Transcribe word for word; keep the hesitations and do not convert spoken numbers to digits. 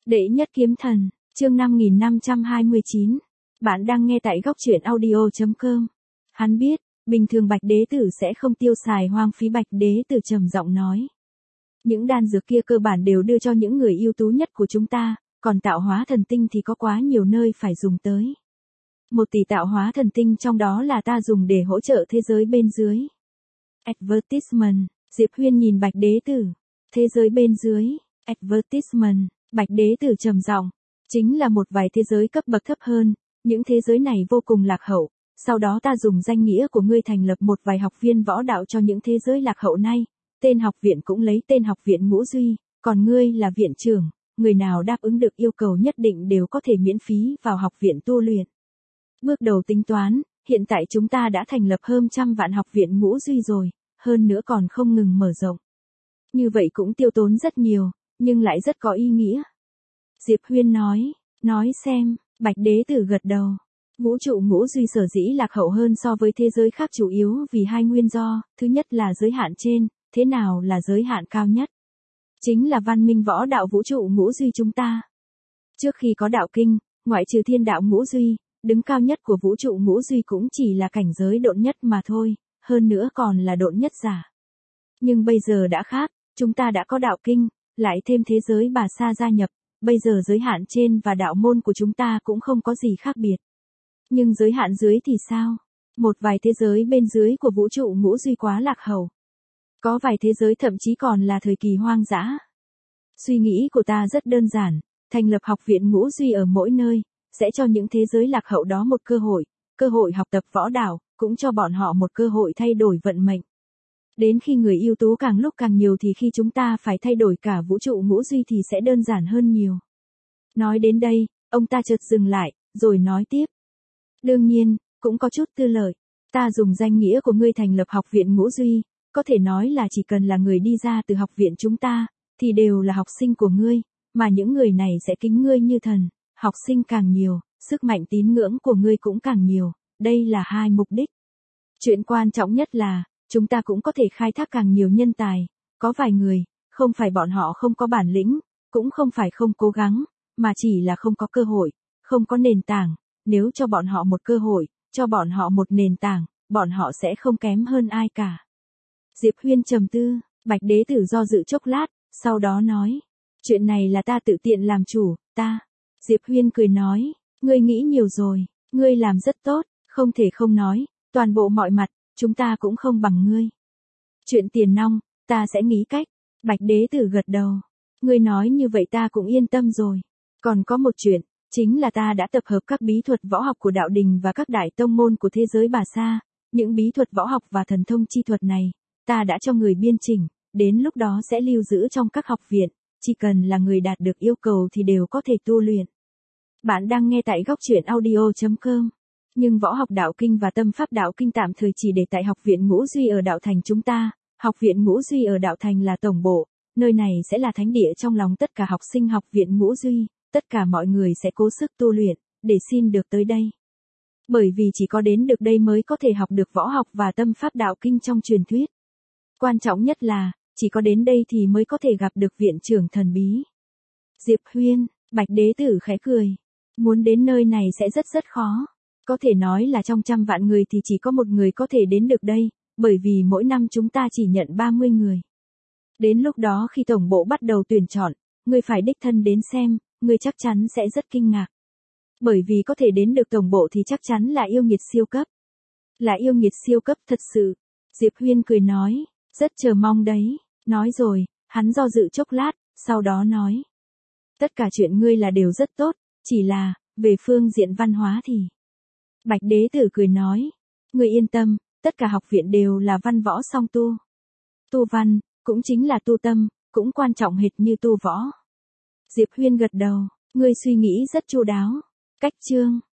Đệ nhất kiếm thần, chương năm nghìn năm trăm hai mươi chín. Bạn đang nghe tại góc truyện audio chấm com. Hắn biết, bình thường Bạch Đế Tử sẽ không tiêu xài hoang phí. Bạch Đế Tử trầm giọng nói. Những đan dược kia cơ bản đều đưa cho những người ưu tú nhất của chúng ta, còn tạo hóa thần tinh thì có quá nhiều nơi phải dùng tới. Một tỷ tạo hóa thần tinh trong đó là ta dùng để hỗ trợ thế giới bên dưới. Advertisement, Diệp Huyên nhìn Bạch Đế Tử. Thế giới bên dưới, Advertisement, Bạch Đế Tử trầm giọng, chính là một vài thế giới cấp bậc thấp hơn, những thế giới này vô cùng lạc hậu, sau đó ta dùng danh nghĩa của ngươi thành lập một vài học viên võ đạo cho những thế giới lạc hậu này, tên học viện cũng lấy tên học viện Ngũ Duy, còn ngươi là viện trưởng, người nào đáp ứng được yêu cầu nhất định đều có thể miễn phí vào học viện tu luyện. Bước đầu tính toán, hiện tại chúng ta đã thành lập hơn trăm vạn học viện Ngũ Duy rồi, hơn nữa còn không ngừng mở rộng. Như vậy cũng tiêu tốn rất nhiều, nhưng lại rất có ý nghĩa. Diệp Huyên nói, nói xem, Bạch Đế Tử gật đầu. Vũ trụ Ngũ Duy sở dĩ lạc hậu hơn so với thế giới khác chủ yếu vì hai nguyên do, thứ nhất là giới hạn trên, thế nào là giới hạn cao nhất? Chính là văn minh võ đạo vũ trụ Ngũ Duy chúng ta. Trước khi có đạo kinh, ngoại trừ thiên đạo Ngũ Duy, đứng cao nhất của vũ trụ Ngũ Duy cũng chỉ là cảnh giới độn nhất mà thôi, hơn nữa còn là độn nhất giả. Nhưng bây giờ đã khác, chúng ta đã có đạo kinh, lại thêm thế giới Bà Sa gia nhập, bây giờ giới hạn trên và đạo môn của chúng ta cũng không có gì khác biệt. Nhưng giới hạn dưới thì sao? Một vài thế giới bên dưới của vũ trụ Ngũ Duy quá lạc hậu. Có vài thế giới thậm chí còn là thời kỳ hoang dã. Suy nghĩ của ta rất đơn giản, thành lập học viện Ngũ Duy ở mỗi nơi, sẽ cho những thế giới lạc hậu đó một cơ hội, cơ hội học tập võ đạo, cũng cho bọn họ một cơ hội thay đổi vận mệnh. Đến khi người ưu tú càng lúc càng nhiều thì khi chúng ta phải thay đổi cả vũ trụ Ngũ Duy thì sẽ đơn giản hơn nhiều. Nói đến đây, ông ta chợt dừng lại, rồi nói tiếp. Đương nhiên, cũng có chút tư lợi. Ta dùng danh nghĩa của ngươi thành lập học viện Ngũ Duy, có thể nói là chỉ cần là người đi ra từ học viện chúng ta, thì đều là học sinh của ngươi, mà những người này sẽ kính ngươi như thần, học sinh càng nhiều, sức mạnh tín ngưỡng của ngươi cũng càng nhiều, đây là hai mục đích. Chuyện quan trọng nhất là, chúng ta cũng có thể khai thác càng nhiều nhân tài, có vài người, không phải bọn họ không có bản lĩnh, cũng không phải không cố gắng, mà chỉ là không có cơ hội, không có nền tảng, nếu cho bọn họ một cơ hội, cho bọn họ một nền tảng, bọn họ sẽ không kém hơn ai cả. Diệp Huyên trầm tư, Bạch Đế Tử do dự chốc lát, sau đó nói, chuyện này là ta tự tiện làm chủ, ta. Diệp Huyên cười nói, ngươi nghĩ nhiều rồi, ngươi làm rất tốt, không thể không nói, toàn bộ mọi mặt, chúng ta cũng không bằng ngươi. Chuyện tiền nong, ta sẽ nghĩ cách. Bạch Đế Tử gật đầu. Ngươi nói như vậy ta cũng yên tâm rồi. Còn có một chuyện, chính là ta đã tập hợp các bí thuật võ học của đạo đình và các đại tông môn của thế giới Bà Sa. Những bí thuật võ học và thần thông chi thuật này, ta đã cho người biên chỉnh, đến lúc đó sẽ lưu giữ trong các học viện, chỉ cần là người đạt được yêu cầu thì đều có thể tu luyện. Bạn đang nghe tại góc truyện audio chấm com. Nhưng võ học đạo kinh và tâm pháp đạo kinh tạm thời chỉ để tại học viện Ngũ Duy ở đạo thành chúng ta, học viện Ngũ Duy ở đạo thành là tổng bộ, nơi này sẽ là thánh địa trong lòng tất cả học sinh học viện Ngũ Duy, tất cả mọi người sẽ cố sức tu luyện, để xin được tới đây. Bởi vì chỉ có đến được đây mới có thể học được võ học và tâm pháp đạo kinh trong truyền thuyết. Quan trọng nhất là, chỉ có đến đây thì mới có thể gặp được viện trưởng thần bí. Diệp Huyên, Bạch Đế Tử khẽ cười, muốn đến nơi này sẽ rất rất khó. Có thể nói là trong trăm vạn người thì chỉ có một người có thể đến được đây, bởi vì mỗi năm chúng ta chỉ nhận ba mươi người. Đến lúc đó khi tổng bộ bắt đầu tuyển chọn, ngươi phải đích thân đến xem, ngươi chắc chắn sẽ rất kinh ngạc. Bởi vì có thể đến được tổng bộ thì chắc chắn là yêu nghiệt siêu cấp. Là yêu nghiệt siêu cấp thật sự. Diệp Huyên cười nói, rất chờ mong đấy. Nói rồi, hắn do dự chốc lát, sau đó nói. Tất cả chuyện ngươi là đều rất tốt, chỉ là, về phương diện văn hóa thì... Bạch Đế Tử cười nói, ngươi yên tâm, tất cả học viện đều là văn võ song tu. Tu văn, cũng chính là tu tâm, cũng quan trọng hệt như tu võ. Diệp Huyên gật đầu, ngươi suy nghĩ rất chu đáo. Cách chương,